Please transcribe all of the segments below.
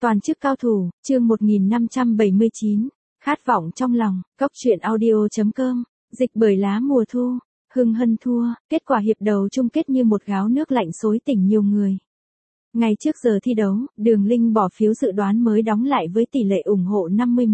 Toàn chức cao thủ, chương 1579, khát vọng trong lòng, Cóc truyện audio.com, dịch bởi lá mùa thu, Hưng Hân thua, kết quả hiệp đầu chung kết như một gáo nước lạnh xối tỉnh nhiều người. Ngày trước giờ thi đấu, Đường Linh bỏ phiếu dự đoán mới đóng lại với tỷ lệ ủng hộ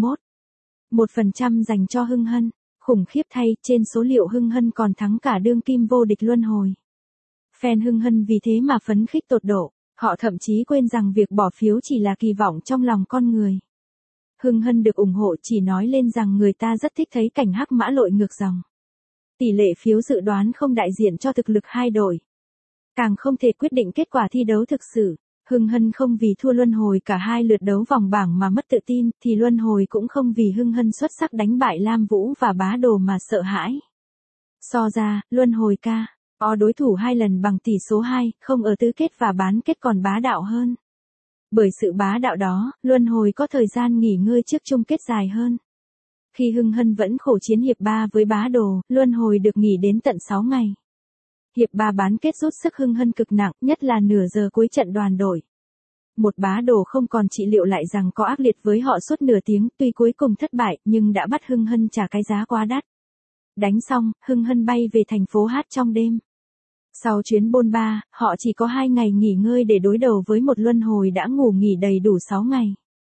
51% dành cho Hưng Hân, khủng khiếp thay, trên số liệu Hưng Hân còn thắng cả đương kim vô địch luân hồi. Fan Hưng Hân vì thế mà phấn khích tột độ. Họ thậm chí quên rằng việc bỏ phiếu chỉ là kỳ vọng trong lòng con người. Hưng Hân được ủng hộ chỉ nói lên rằng người ta rất thích thấy cảnh hắc mã lội ngược dòng. Tỷ lệ phiếu dự đoán không đại diện cho thực lực hai đội. Càng không thể quyết định kết quả thi đấu thực sự. Hưng Hân không vì thua luân hồi cả hai lượt đấu vòng bảng mà mất tự tin, thì luân hồi cũng không vì Hưng Hân xuất sắc đánh bại Lam Vũ và Bá Đồ mà sợ hãi. So ra, luân hồi có đối thủ 2 lần bằng tỷ số 2, không ở tứ kết và bán kết còn bá đạo hơn. Bởi sự bá đạo đó, luân hồi có thời gian nghỉ ngơi trước chung kết dài hơn. Khi Hưng Hân vẫn khổ chiến hiệp 3 với Bá Đồ, luân hồi được nghỉ đến tận 6 ngày. Hiệp 3 bán kết rút sức Hưng Hân cực nặng, nhất là nửa giờ cuối trận đoàn đội. Một Bá Đồ không còn trị liệu lại rằng có ác liệt với họ suốt nửa tiếng, tuy cuối cùng thất bại, nhưng đã bắt Hưng Hân trả cái giá quá đắt. Đánh xong, Hưng Hân bay về thành phố hát trong đêm. Sau chuyến bôn ba, họ chỉ có 2 ngày nghỉ ngơi để đối đầu với một luân hồi đã ngủ nghỉ đầy đủ 6 ngày.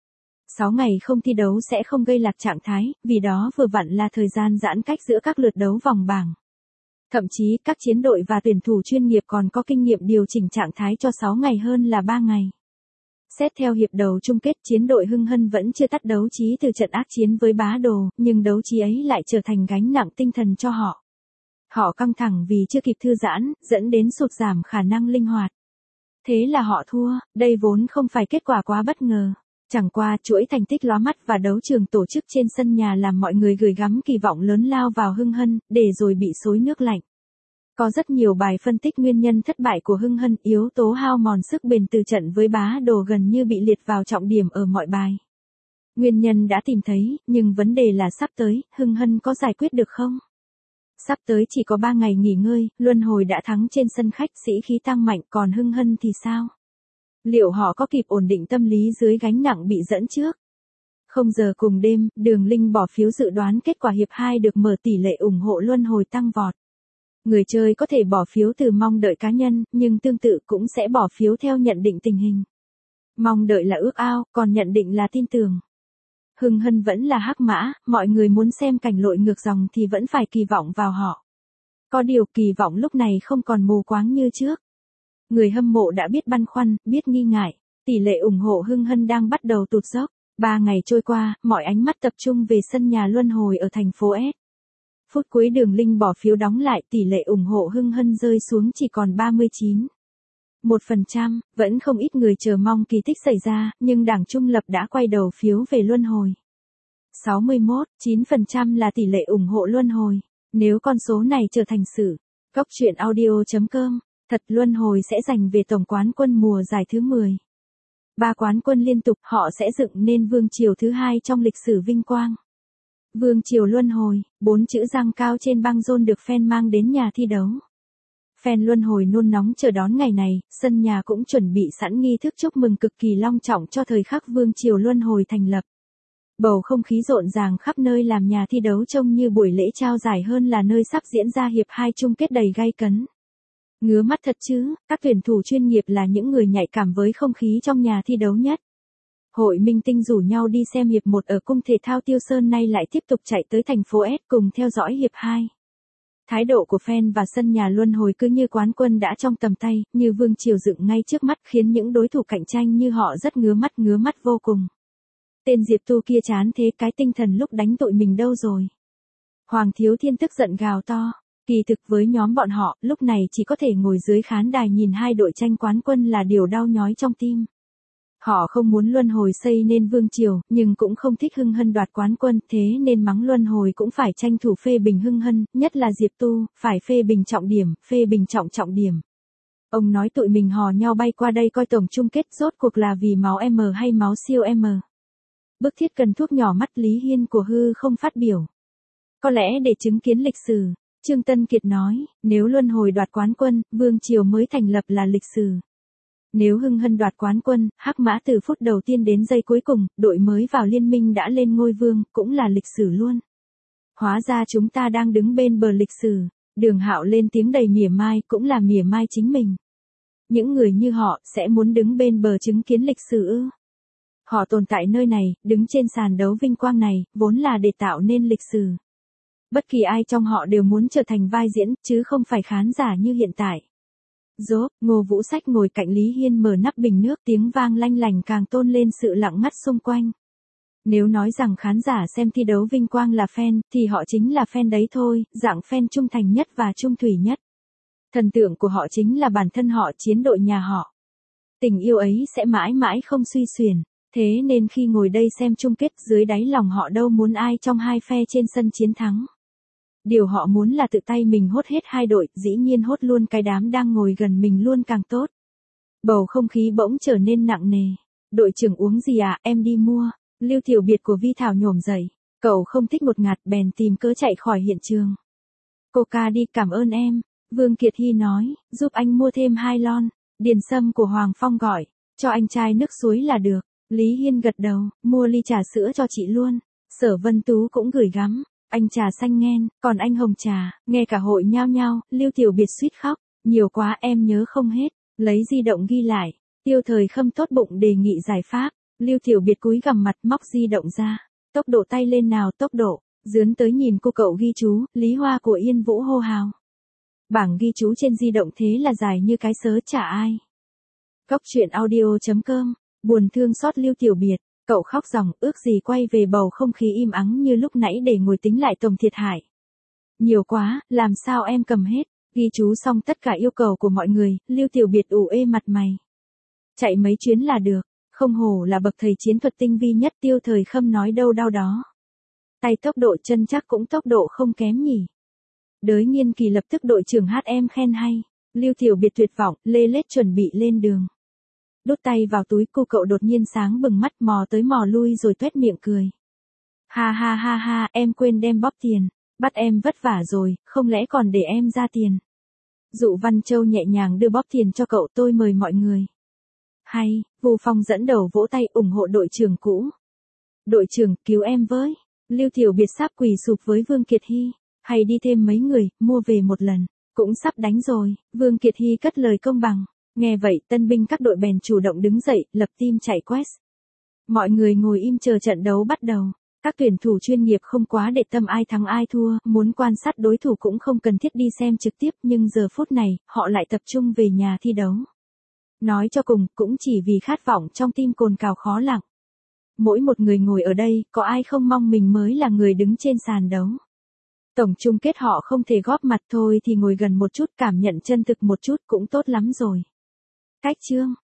6 ngày không thi đấu sẽ không gây lạc trạng thái, vì đó vừa vặn là thời gian giãn cách giữa các lượt đấu vòng bảng. Thậm chí các chiến đội và tuyển thủ chuyên nghiệp còn có kinh nghiệm điều chỉnh trạng thái cho 6 ngày hơn là 3 ngày. Xét theo hiệp đầu chung kết, chiến đội Hưng Hân vẫn chưa tắt đấu trí từ trận ác chiến với Bá Đồ, nhưng đấu trí ấy lại trở thành gánh nặng tinh thần cho họ. Họ căng thẳng vì chưa kịp thư giãn, dẫn đến sụt giảm khả năng linh hoạt. Thế là họ thua, đây vốn không phải kết quả quá bất ngờ. Chẳng qua chuỗi thành tích lóa mắt và đấu trường tổ chức trên sân nhà làm mọi người gửi gắm kỳ vọng lớn lao vào Hưng Hân, để rồi bị xối nước lạnh. Có rất nhiều bài phân tích nguyên nhân thất bại của Hưng Hân, yếu tố hao mòn sức bền từ trận với Bá Đồ gần như bị liệt vào trọng điểm ở mọi bài. Nguyên nhân đã tìm thấy, nhưng vấn đề là sắp tới, Hưng Hân có giải quyết được không? Sắp tới chỉ có 3 ngày nghỉ ngơi, luân hồi đã thắng trên sân khách, sĩ khí tăng mạnh, còn Hưng Hân thì sao? Liệu họ có kịp ổn định tâm lý dưới gánh nặng bị dẫn trước? 0 giờ cùng đêm, Đường Linh bỏ phiếu dự đoán kết quả hiệp 2 được mở, tỷ lệ ủng hộ luân hồi tăng vọt. Người chơi có thể bỏ phiếu từ mong đợi cá nhân, nhưng tương tự cũng sẽ bỏ phiếu theo nhận định tình hình. Mong đợi là ước ao, còn nhận định là tin tưởng. Hưng Hân vẫn là hắc mã, mọi người muốn xem cảnh lội ngược dòng thì vẫn phải kỳ vọng vào họ. Có điều kỳ vọng lúc này không còn mù quáng như trước. Người hâm mộ đã biết băn khoăn, biết nghi ngại, tỷ lệ ủng hộ Hưng Hân đang bắt đầu tụt dốc. 3 ngày trôi qua, mọi ánh mắt tập trung về sân nhà luân hồi ở thành phố S. Phút cuối Đường Linh bỏ phiếu đóng lại, tỷ lệ ủng hộ Hưng Hân rơi xuống chỉ còn 39,1%, vẫn không ít người chờ mong kỳ tích xảy ra, nhưng Đảng Trung Lập đã quay đầu phiếu về luân hồi. 61,9% là tỷ lệ ủng hộ luân hồi. Nếu con số này trở thành sự, Cóc truyện audio.com, thật luân hồi sẽ giành về tổng quán quân mùa giải thứ 10. 3 quán quân liên tục, họ sẽ dựng nên vương triều thứ 2 trong lịch sử vinh quang. Vương triều luân hồi, 4 chữ giăng cao trên băng rôn được fan mang đến nhà thi đấu. Fan luân hồi nôn nóng chờ đón ngày này, sân nhà cũng chuẩn bị sẵn nghi thức chúc mừng cực kỳ long trọng cho thời khắc vương triều luân hồi thành lập. Bầu không khí rộn ràng khắp nơi làm nhà thi đấu trông như buổi lễ trao giải hơn là nơi sắp diễn ra hiệp 2 chung kết đầy gay cấn. Ngứa mắt thật chứ, các tuyển thủ chuyên nghiệp là những người nhạy cảm với không khí trong nhà thi đấu nhất. Hội minh tinh rủ nhau đi xem hiệp 1 ở cung thể thao Tiêu Sơn, nay lại tiếp tục chạy tới thành phố S cùng theo dõi hiệp 2. Thái độ của fan và sân nhà luân hồi cứ như quán quân đã trong tầm tay, như vương triều dựng ngay trước mắt, khiến những đối thủ cạnh tranh như họ rất ngứa mắt vô cùng. Tên Diệp Tu kia chán thế, cái tinh thần lúc đánh tụi mình đâu rồi? Hoàng Thiếu Thiên tức giận gào to. Kỳ thực với nhóm bọn họ, lúc này chỉ có thể ngồi dưới khán đài nhìn hai đội tranh quán quân là điều đau nhói trong tim. Họ không muốn luân hồi xây nên vương triều, nhưng cũng không thích Hưng Hân đoạt quán quân, thế nên mắng luân hồi cũng phải tranh thủ phê bình Hưng Hân, nhất là Diệp Tu, phải phê bình trọng điểm, phê bình trọng điểm. Ông nói tụi mình hò nhau bay qua đây coi tổng chung kết, rốt cuộc là vì máu M hay máu siêu M. Bức thiết cần thuốc nhỏ mắt Lý Hiên của Hư không phát biểu. Có lẽ để chứng kiến lịch sử, Trương Tân Kiệt nói, nếu luân hồi đoạt quán quân, vương triều mới thành lập là lịch sử. Nếu Hưng Hân đoạt quán quân, Hắc Mã từ phút đầu tiên đến giây cuối cùng, đội mới vào liên minh đã lên ngôi vương, cũng là lịch sử luôn. Hóa ra chúng ta đang đứng bên bờ lịch sử. Đường Hạo lên tiếng đầy mỉa mai, cũng là mỉa mai chính mình. Những người như họ, sẽ muốn đứng bên bờ chứng kiến lịch sử ư? Họ tồn tại nơi này, đứng trên sàn đấu vinh quang này, vốn là để tạo nên lịch sử. Bất kỳ ai trong họ đều muốn trở thành vai diễn, chứ không phải khán giả như hiện tại. Dốt, Ngô Vũ Sách ngồi cạnh Lý Hiên mở nắp bình nước, tiếng vang lanh lành càng tôn lên sự lặng ngắt xung quanh. Nếu nói rằng khán giả xem thi đấu vinh quang là fan, thì họ chính là fan đấy thôi, dạng fan trung thành nhất và trung thủy nhất. Thần tượng của họ chính là bản thân họ, chiến đội nhà họ. Tình yêu ấy sẽ mãi mãi không suy xuyển. Thế nên khi ngồi đây xem chung kết, dưới đáy lòng họ đâu muốn ai trong hai phe trên sân chiến thắng. Điều họ muốn là tự tay mình hốt hết hai đội, dĩ nhiên hốt luôn cái đám đang ngồi gần mình luôn càng tốt. Bầu không khí bỗng trở nên nặng nề. Đội trưởng uống gì à, em đi mua. Lưu Tiểu Biệt của Vi Thảo nhổm dậy. Cậu không thích một ngạt bèn tìm cớ chạy khỏi hiện trường. Coca đi, cảm ơn em. Vương Kiệt Hy nói, giúp anh mua thêm 2 lon. Điền Sâm của Hoàng Phong gọi, cho anh chai nước suối là được. Lý Hiên gật đầu, mua ly trà sữa cho chị luôn. Sở Vân Tú cũng gửi gắm, anh trà xanh ngen, còn anh hồng trà. Nghe cả hội nhao nhao, Lưu Tiểu Biệt suýt khóc. Nhiều quá em nhớ không hết. Lấy di động ghi lại. Tiêu Thời Khâm tốt bụng đề nghị giải pháp. Lưu Tiểu Biệt cúi gằm mặt móc di động ra. Tốc độ tay lên nào, tốc độ. Dướn tới nhìn cô cậu ghi chú, Lý Hoa của Yên Vũ hô hào. Bảng ghi chú trên di động thế là dài như cái sớ chả ai. Cóc truyện audio.com. Buồn thương xót Lưu Tiểu Biệt. Cậu khóc ròng, ước gì quay về bầu không khí im ắng như lúc nãy để ngồi tính lại tổng thiệt hại. Nhiều quá, làm sao em cầm hết. Ghi chú xong tất cả yêu cầu của mọi người, Lưu Tiểu Biệt ủ ê mặt mày. Chạy mấy chuyến là được. Không hổ là bậc thầy chiến thuật tinh vi nhất, Tiêu Thời Khâm nói đâu đau đó. Tay tốc độ, chân chắc cũng tốc độ không kém nhỉ. Đới Nghiên Kỳ lập tức đội trưởng HM khen hay. Lưu Tiểu Biệt tuyệt vọng, lê lết chuẩn bị lên đường. Đút tay vào túi, cô cậu đột nhiên sáng bừng mắt, mò tới mò lui rồi tuét miệng cười. Ha ha ha ha, em quên đem bóp tiền. Bắt em vất vả rồi, không lẽ còn để em ra tiền. Dụ Văn Châu nhẹ nhàng đưa bóp tiền cho cậu, tôi mời mọi người. Hay, Vu Phong dẫn đầu vỗ tay ủng hộ đội trưởng cũ. Đội trưởng, cứu em với. Lưu Tiểu Biệt sắp quỳ sụp với Vương Kiệt Hy. Hay đi thêm mấy người, mua về một lần. Cũng sắp đánh rồi, Vương Kiệt Hy cất lời công bằng. Nghe vậy, tân binh các đội bèn chủ động đứng dậy, lập team chạy quest. Mọi người ngồi im chờ trận đấu bắt đầu. Các tuyển thủ chuyên nghiệp không quá để tâm ai thắng ai thua, muốn quan sát đối thủ cũng không cần thiết đi xem trực tiếp, nhưng giờ phút này, họ lại tập trung về nhà thi đấu. Nói cho cùng, cũng chỉ vì khát vọng trong tim cồn cào khó lặng. Mỗi một người ngồi ở đây, có ai không mong mình mới là người đứng trên sàn đấu. Tổng chung kết họ không thể góp mặt thôi thì ngồi gần một chút, cảm nhận chân thực một chút cũng tốt lắm rồi. Cách chương